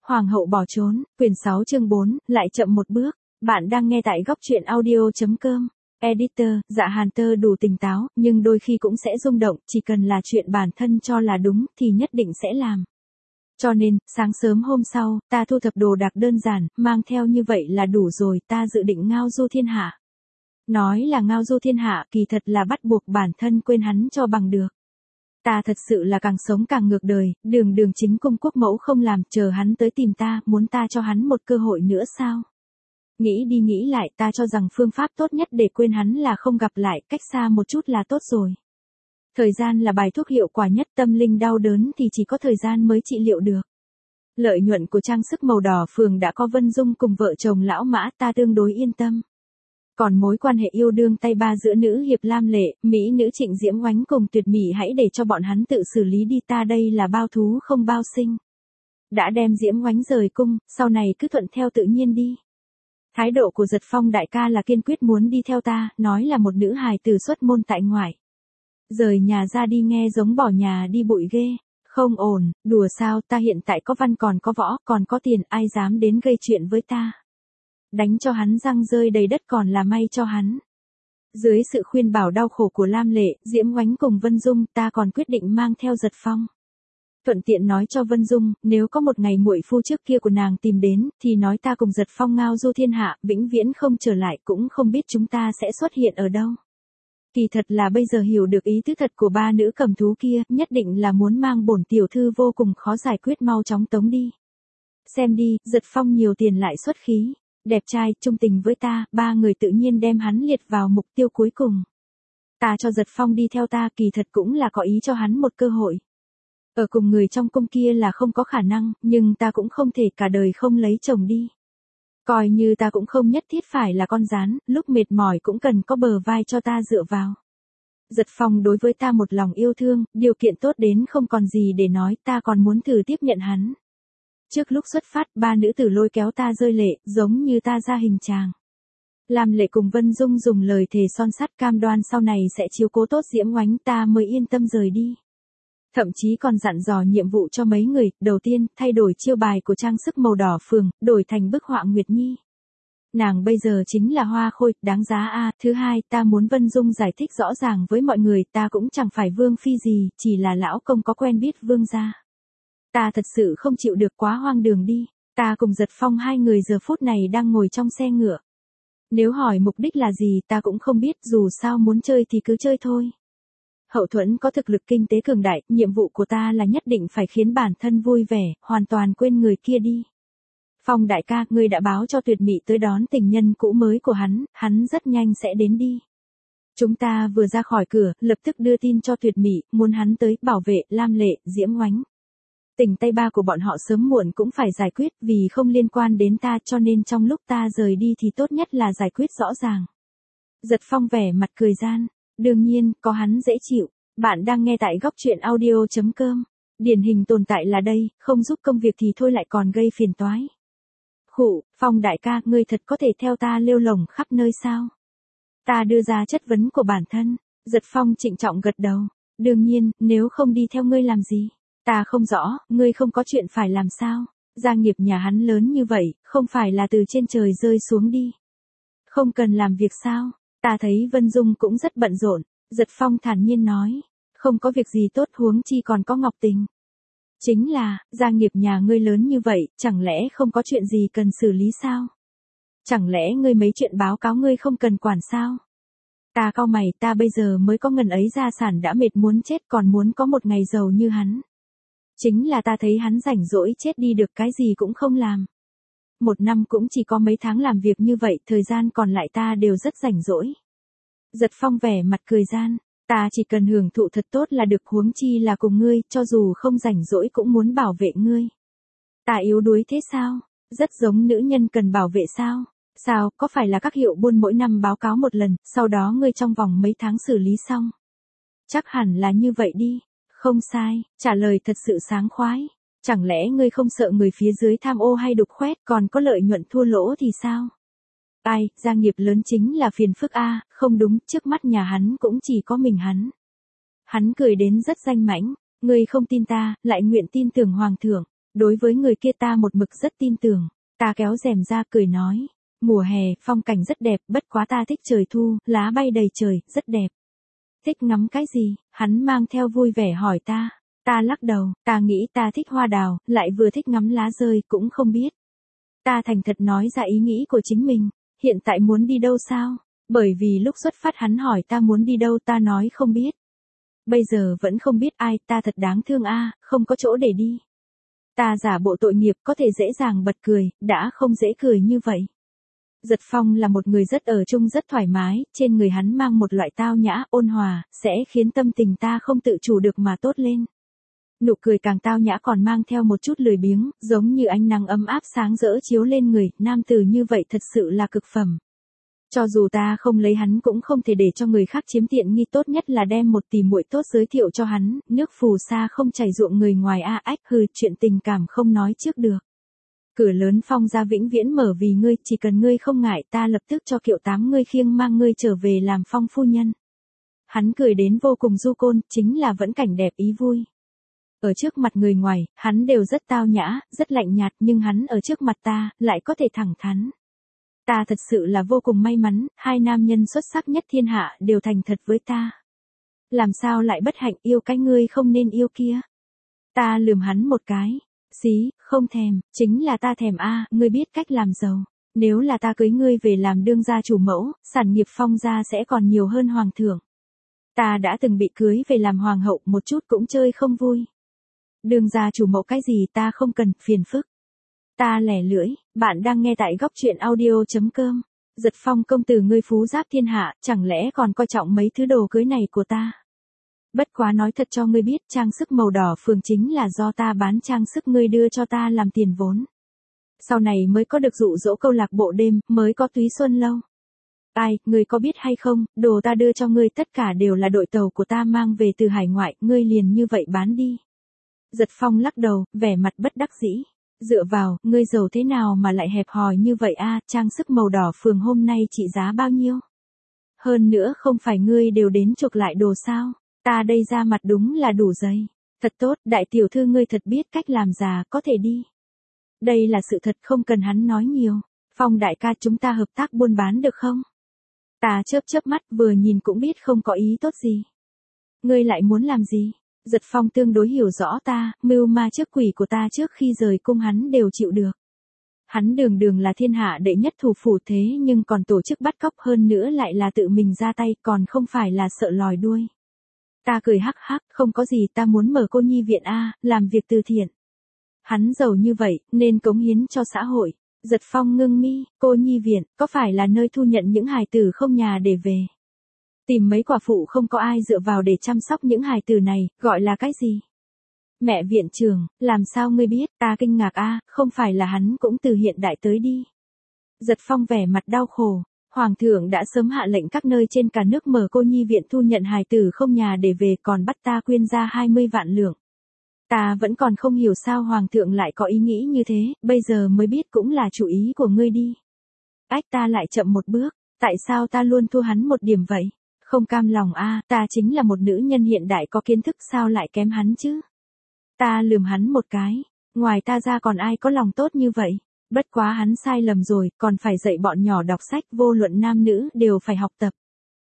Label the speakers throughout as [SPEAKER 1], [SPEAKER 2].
[SPEAKER 1] Hoàng hậu bỏ trốn, quyển 6 chương 4, lại chậm một bước. Bạn đang nghe tại góc truyện audio.com. Editor, Dạ Hàn Tơ đủ tỉnh táo, nhưng đôi khi cũng sẽ rung động, chỉ cần là chuyện bản thân cho là đúng thì nhất định sẽ làm. Cho nên, sáng sớm hôm sau, ta thu thập đồ đạc đơn giản, mang theo như vậy là đủ rồi, ta dự định ngao du thiên hạ. Nói là ngao du thiên hạ, kỳ thật là bắt buộc bản thân quên hắn cho bằng được. Ta thật sự là càng sống càng ngược đời, đường chính cung quốc mẫu không làm, chờ hắn tới tìm ta, muốn ta cho hắn một cơ hội nữa sao? Nghĩ đi nghĩ lại, ta cho rằng phương pháp tốt nhất để quên hắn là không gặp lại, cách xa một chút là tốt rồi. Thời gian là bài thuốc hiệu quả nhất, tâm linh đau đớn thì chỉ có thời gian mới trị liệu được. Lợi nhuận của trang sức màu đỏ phường đã có Vân Dung cùng vợ chồng lão Mã, ta tương đối yên tâm. Còn mối quan hệ yêu đương tay ba giữa nữ hiệp Lam Lệ, mỹ nữ Trịnh Diễm Oánh cùng Tuyệt Mỹ hãy để cho bọn hắn tự xử lý đi, ta đây là bao thú không bao sinh. Đã đem Diễm Oánh rời cung, sau này cứ thuận theo tự nhiên đi. Thái độ của Giật Phong đại ca là kiên quyết muốn đi theo ta, nói là một nữ hài tử xuất môn tại ngoại. Rời nhà ra đi nghe giống bỏ nhà đi bụi ghê. Không ổn, đùa sao, ta hiện tại có văn còn có võ, còn có tiền, ai dám đến gây chuyện với ta. Đánh cho hắn răng rơi đầy đất còn là may cho hắn. Dưới sự khuyên bảo đau khổ của Lam Lệ, Diễm Oánh cùng Vân Dung, ta còn quyết định mang theo Giật Phong. Thuận tiện nói cho Vân Dung, nếu có một ngày muội phu trước kia của nàng tìm đến, thì nói ta cùng Giật Phong ngao du thiên hạ, vĩnh viễn không trở lại, cũng không biết chúng ta sẽ xuất hiện ở đâu. Kỳ thật là bây giờ hiểu được ý tứ thật của ba nữ cầm thú kia, nhất định là muốn mang bổn tiểu thư vô cùng khó giải quyết mau chóng tống đi. Xem đi, Giật Phong nhiều tiền lại xuất khí, đẹp trai, trung tình với ta, ba người tự nhiên đem hắn liệt vào mục tiêu cuối cùng. Ta cho Giật Phong đi theo ta, kỳ thật cũng là có ý cho hắn một cơ hội. Ở cùng người trong cung kia là không có khả năng, nhưng ta cũng không thể cả đời không lấy chồng đi. Coi như ta cũng không nhất thiết phải là con rán, lúc mệt mỏi cũng cần có bờ vai cho ta dựa vào. Giật Phong đối với ta một lòng yêu thương, điều kiện tốt đến không còn gì để nói, ta còn muốn thử tiếp nhận hắn. Trước lúc xuất phát, ba nữ tử lôi kéo ta rơi lệ, giống như ta ra hình tràng. Lam Lệ cùng Vân Dung dùng lời thề son sắt cam đoan sau này sẽ chiếu cố tốt Diễm Oánh, ta mới yên tâm rời đi. Thậm chí còn dặn dò nhiệm vụ cho mấy người, đầu tiên, thay đổi chiêu bài của trang sức màu đỏ phường, đổi thành bức họa Nguyệt Nhi. Nàng bây giờ chính là hoa khôi, đáng giá a. Thứ hai, ta muốn Vân Dung giải thích rõ ràng với mọi người, ta cũng chẳng phải vương phi gì, chỉ là lão công có quen biết vương gia. Ta thật sự không chịu được quá hoang đường đi, ta cùng Giật Phong hai người giờ phút này đang ngồi trong xe ngựa. Nếu hỏi mục đích là gì ta cũng không biết, dù sao muốn chơi thì cứ chơi thôi. Hậu Thuẫn có thực lực kinh tế cường đại, nhiệm vụ của ta là nhất định phải khiến bản thân vui vẻ, hoàn toàn quên người kia đi. Phong đại ca, ngươi đã báo cho Tuyệt Mỹ tới đón tình nhân cũ mới của hắn rất nhanh sẽ đến đi. Chúng ta vừa ra khỏi cửa, lập tức đưa tin cho Tuyệt Mỹ, muốn hắn tới, bảo vệ, Lam Lệ, Diễm Oánh. Tình tay ba của bọn họ sớm muộn cũng phải giải quyết, vì không liên quan đến ta, cho nên trong lúc ta rời đi thì tốt nhất là giải quyết rõ ràng. Giật Phong vẻ mặt cười gian. Đương nhiên, có hắn dễ chịu. Bạn đang nghe tại góc truyện audio.com. Điển hình tồn tại là đây, không giúp công việc thì thôi lại còn gây phiền toái. Khụ, Phong đại ca, ngươi thật có thể theo ta lêu lổng khắp nơi sao? Ta đưa ra chất vấn của bản thân. Giật Phong trịnh trọng gật đầu. Đương nhiên, nếu không đi theo ngươi làm gì? Ta không rõ, ngươi không có chuyện phải làm sao? Gia nghiệp nhà hắn lớn như vậy, không phải là từ trên trời rơi xuống đi. Không cần làm việc sao? Ta thấy Vân Dung cũng rất bận rộn. Giật Phong thản nhiên nói. Không có việc gì tốt, huống chi còn có Ngọc Tình. Chính là, gia nghiệp nhà ngươi lớn như vậy, chẳng lẽ không có chuyện gì cần xử lý sao? Chẳng lẽ ngươi mấy chuyện báo cáo ngươi không cần quản sao? Ta cau mày, ta bây giờ mới có ngần ấy gia sản đã mệt muốn chết, còn muốn có một ngày giàu như hắn. Chính là ta thấy hắn rảnh rỗi chết đi được, cái gì cũng không làm. Một năm cũng chỉ có mấy tháng làm việc như vậy, thời gian còn lại ta đều rất rảnh rỗi. Giật Phong vẻ mặt cười gian, ta chỉ cần hưởng thụ thật tốt là được, huống chi là cùng ngươi, cho dù không rảnh rỗi cũng muốn bảo vệ ngươi. Ta yếu đuối thế sao? Rất giống nữ nhân cần bảo vệ sao? Sao, có phải là các hiệu buôn mỗi năm báo cáo một lần, sau đó ngươi trong vòng mấy tháng xử lý xong? Chắc hẳn là như vậy đi. Không sai, trả lời thật sự sáng khoái. Chẳng lẽ ngươi không sợ người phía dưới tham ô hay đục khoét, còn có lợi nhuận thua lỗ thì sao? Ai, gia nghiệp lớn chính là phiền phức a, không đúng, trước mắt nhà hắn cũng chỉ có mình hắn. Hắn cười đến rất danh mãnh, ngươi không tin ta, lại nguyện tin tưởng hoàng thượng. Đối với người kia ta một mực rất tin tưởng. Ta kéo rèm ra cười nói. Mùa hè, phong cảnh rất đẹp, bất quá ta thích trời thu, lá bay đầy trời, rất đẹp. Thích ngắm cái gì? Hắn mang theo vui vẻ hỏi ta. Ta lắc đầu, ta nghĩ ta thích hoa đào, lại vừa thích ngắm lá rơi, cũng không biết. Ta thành thật nói ra ý nghĩ của chính mình. Hiện tại muốn đi đâu sao? Bởi vì lúc xuất phát hắn hỏi ta muốn đi đâu, ta nói không biết. Bây giờ vẫn không biết ai, ta thật đáng thương a, không có chỗ để đi. Ta giả bộ tội nghiệp có thể dễ dàng bật cười, đã không dễ cười như vậy. Giật Phong là một người rất ở chung rất thoải mái, trên người hắn mang một loại tao nhã, ôn hòa, sẽ khiến tâm tình ta không tự chủ được mà tốt lên. Nụ cười càng tao nhã còn mang theo một chút lười biếng, giống như ánh nắng ấm áp sáng rỡ chiếu lên người, nam tử như vậy thật sự là cực phẩm. Cho dù ta không lấy hắn cũng không thể để cho người khác chiếm tiện nghi, tốt nhất là đem một tỷ muội tốt giới thiệu cho hắn, nước phù sa không chảy ruộng người ngoài a ách hừ, chuyện tình cảm không nói trước được. Cửa lớn Phong gia vĩnh viễn mở vì ngươi, chỉ cần ngươi không ngại ta lập tức cho Kiệu Tám ngươi khiêng mang ngươi trở về làm Phong phu nhân. Hắn cười đến vô cùng du côn, chính là vẫn cảnh đẹp ý vui. Ở trước mặt người ngoài, hắn đều rất tao nhã, rất lạnh nhạt, nhưng hắn ở trước mặt ta, lại có thể thẳng thắn. Ta thật sự là vô cùng may mắn, hai nam nhân xuất sắc nhất thiên hạ đều thành thật với ta. Làm sao lại bất hạnh yêu cái ngươi không nên yêu kia? Ta lườm hắn một cái. Xí, không thèm, chính là ta thèm a, ngươi biết cách làm giàu. Nếu là ta cưới ngươi về làm đương gia chủ mẫu, sản nghiệp Phong gia sẽ còn nhiều hơn hoàng thượng. Ta đã từng bị cưới về làm hoàng hậu, một chút cũng chơi không vui. Đương gia chủ mẫu cái gì ta không cần, phiền phức. Ta lẻ lưỡi, bạn đang nghe tại góc truyện audio.com. Giật Phong công tử ngươi phú giáp thiên hạ, chẳng lẽ còn coi trọng mấy thứ đồ cưới này của ta? Bất quá nói thật cho ngươi biết, trang sức màu đỏ phường chính là do ta bán trang sức ngươi đưa cho ta làm tiền vốn. Sau này mới có được dụ dỗ câu lạc bộ đêm, mới có túy xuân lâu. Ai, ngươi có biết hay không, đồ ta đưa cho ngươi tất cả đều là đội tàu của ta mang về từ hải ngoại, ngươi liền như vậy bán đi. Giật Phong lắc đầu, vẻ mặt bất đắc dĩ. Dựa vào, ngươi giàu thế nào mà lại hẹp hòi như vậy a, trang sức màu đỏ phường hôm nay trị giá bao nhiêu? Hơn nữa không phải ngươi đều đến chuộc lại đồ sao? Ta đây ra mặt đúng là đủ dày. Thật tốt, đại tiểu thư ngươi thật biết cách làm già, có thể đi. Đây là sự thật, không cần hắn nói nhiều. Phong đại ca, chúng ta hợp tác buôn bán được không? Ta chớp mắt, vừa nhìn cũng biết không có ý tốt gì. Ngươi lại muốn làm gì? Giật Phong tương đối hiểu rõ ta, mưu ma trước quỷ của ta trước khi rời cung hắn đều chịu được. Hắn đường đường là thiên hạ đệ nhất thủ phủ thế nhưng còn tổ chức bắt cóc, hơn nữa lại là tự mình ra tay, còn không phải là sợ lòi đuôi. Ta cười hắc hắc, không có gì, ta muốn mở cô nhi viện a, làm việc từ thiện. Hắn giàu như vậy, nên cống hiến cho xã hội. Giật Phong ngưng mi, cô nhi viện, có phải là nơi thu nhận những hài tử không nhà để về? Tìm mấy quả phụ không có ai dựa vào để chăm sóc những hài tử này, gọi là cái gì? Mẹ viện trưởng, làm sao ngươi biết? Ta kinh ngạc a, không phải là hắn cũng từ hiện đại tới đi. Giật Phong vẻ mặt đau khổ. Hoàng thượng đã sớm hạ lệnh các nơi trên cả nước mở cô nhi viện thu nhận hài tử không nhà để về, còn bắt ta quyên ra 20 vạn lượng. Ta vẫn còn không hiểu sao hoàng thượng lại có ý nghĩ như thế, bây giờ mới biết cũng là chủ ý của ngươi đi. Ách, ta lại chậm một bước, tại sao ta luôn thua hắn một điểm vậy? Không cam lòng a, ta chính là một nữ nhân hiện đại có kiến thức, sao lại kém hắn chứ? Ta lườm hắn một cái, ngoài ta ra còn ai có lòng tốt như vậy? Bất quá hắn sai lầm rồi, còn phải dạy bọn nhỏ đọc sách, vô luận nam nữ đều phải học tập.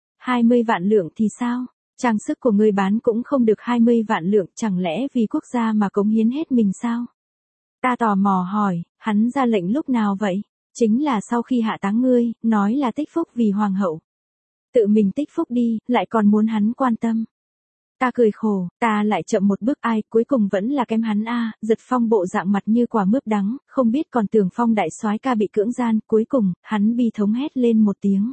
[SPEAKER 1] 20 vạn lượng thì sao? Trang sức của ngươi bán cũng không được 20 vạn lượng, chẳng lẽ vì quốc gia mà cống hiến hết mình sao? Ta tò mò hỏi, hắn ra lệnh lúc nào vậy? Chính là sau khi hạ táng ngươi, nói là tích phúc vì hoàng hậu. Tự mình tích phúc đi, lại còn muốn hắn quan tâm. Ta cười khổ, ta lại chậm một bước, ai, cuối cùng vẫn là kém hắn a. Giật Phong bộ dạng mặt như quả mướp đắng, không biết còn tưởng Phong đại soái ca bị cưỡng gian, cuối cùng, hắn bi thống hét lên một tiếng.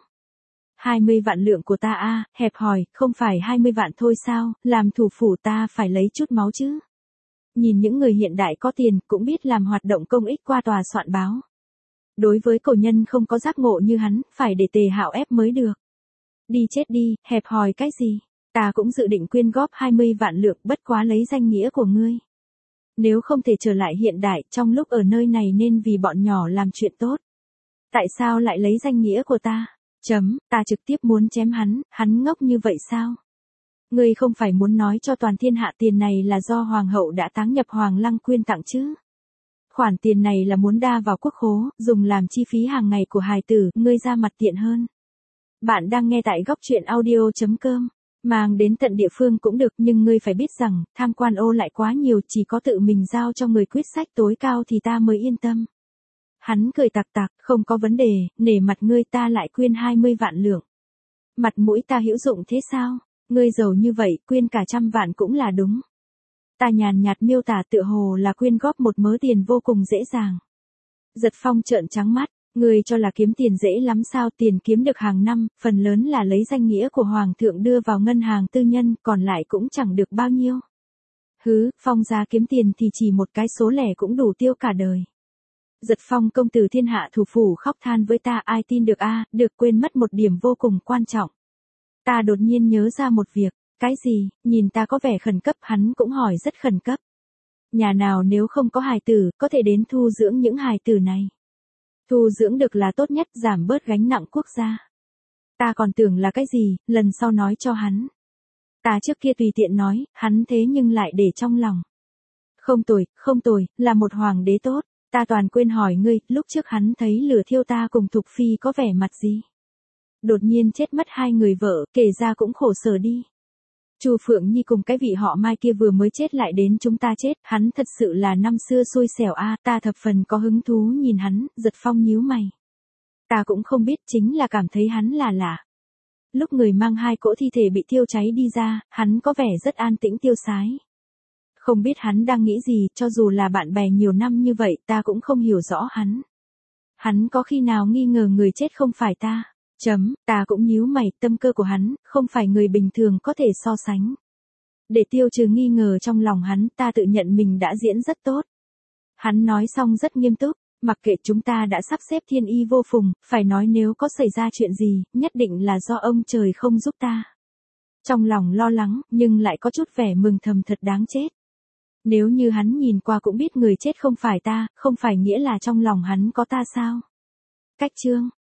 [SPEAKER 1] 20 vạn lượng của ta a, hẹp hòi, không phải 20 vạn thôi sao, làm thủ phủ ta phải lấy chút máu chứ. Nhìn những người hiện đại có tiền, cũng biết làm hoạt động công ích qua tòa soạn báo. Đối với cổ nhân không có giác ngộ như hắn, phải để Tề Hạo ép mới được. Đi chết đi, hẹp hòi cái gì? Ta cũng dự định quyên góp 20 vạn lượng, bất quá lấy danh nghĩa của ngươi. Nếu không thể trở lại hiện đại, trong lúc ở nơi này nên vì bọn nhỏ làm chuyện tốt. Tại sao lại lấy danh nghĩa của ta? Ta trực tiếp muốn chém hắn ngốc như vậy sao? Ngươi không phải muốn nói cho toàn thiên hạ tiền này là do hoàng hậu đã táng nhập hoàng lăng quyên tặng chứ? Khoản tiền này là muốn đa vào quốc khố, dùng làm chi phí hàng ngày của hài tử, ngươi ra mặt tiện hơn. Bạn đang nghe tại góc truyện audio.com. Mang đến tận địa phương cũng được nhưng ngươi phải biết rằng, tham quan ô lại quá nhiều, chỉ có tự mình giao cho người quyết sách tối cao thì ta mới yên tâm. Hắn cười tặc tặc, không có vấn đề, nể mặt ngươi ta lại quyên 20 vạn lượng. Mặt mũi ta hữu dụng thế sao? Ngươi giàu như vậy, quyên cả 100 vạn cũng là đúng. Ta nhàn nhạt miêu tả tựa hồ là quyên góp một mớ tiền vô cùng dễ dàng. Giật Phong trợn trắng mắt, ngươi cho là kiếm tiền dễ lắm sao? Tiền kiếm được hàng năm, phần lớn là lấy danh nghĩa của Hoàng thượng đưa vào ngân hàng tư nhân, còn lại cũng chẳng được bao nhiêu. Hứ, Phong gia kiếm tiền thì chỉ một cái số lẻ cũng đủ tiêu cả đời. Giật Phong công tử thiên hạ thủ phủ khóc than với ta, ai tin được a? Được, quên mất một điểm vô cùng quan trọng. Ta đột nhiên nhớ ra một việc. Cái gì? Nhìn ta có vẻ khẩn cấp, hắn cũng hỏi rất khẩn cấp. Nhà nào nếu không có hài tử, có thể đến thu dưỡng những hài tử này. Thu dưỡng được là tốt nhất, giảm bớt gánh nặng quốc gia. Ta còn tưởng là cái gì, lần sau nói cho hắn. Ta trước kia tùy tiện nói, hắn thế nhưng lại để trong lòng. Không tồi, là một hoàng đế tốt. Ta toàn quên hỏi ngươi, lúc trước hắn thấy lửa thiêu ta cùng Thục Phi có vẻ mặt gì? Đột nhiên chết mất 2 người vợ, kể ra cũng khổ sở đi. Chu Phượng Nhi cùng cái vị họ Mai kia vừa mới chết lại đến chúng ta chết, hắn thật sự là năm xưa xui xẻo a. Ta thập phần có hứng thú nhìn hắn. Giật Phong nhíu mày. Ta cũng không biết, chính là cảm thấy hắn là lạ. Lúc người mang 2 cỗ thi thể bị thiêu cháy đi ra, hắn có vẻ rất an tĩnh tiêu sái. Không biết hắn đang nghĩ gì, cho dù là bạn bè nhiều năm như vậy, ta cũng không hiểu rõ hắn. Hắn có khi nào nghi ngờ người chết không phải ta? Ta cũng nhíu mày, tâm cơ của hắn, không phải người bình thường có thể so sánh. Để tiêu trừ nghi ngờ trong lòng hắn, ta tự nhận mình đã diễn rất tốt. Hắn nói xong rất nghiêm túc, mặc kệ chúng ta đã sắp xếp thiên y vô phùng, phải nói nếu có xảy ra chuyện gì, nhất định là do ông trời không giúp ta. Trong lòng lo lắng, nhưng lại có chút vẻ mừng thầm thật đáng chết. Nếu như hắn nhìn qua cũng biết người chết không phải ta, không phải nghĩa là trong lòng hắn có ta sao? Cách chương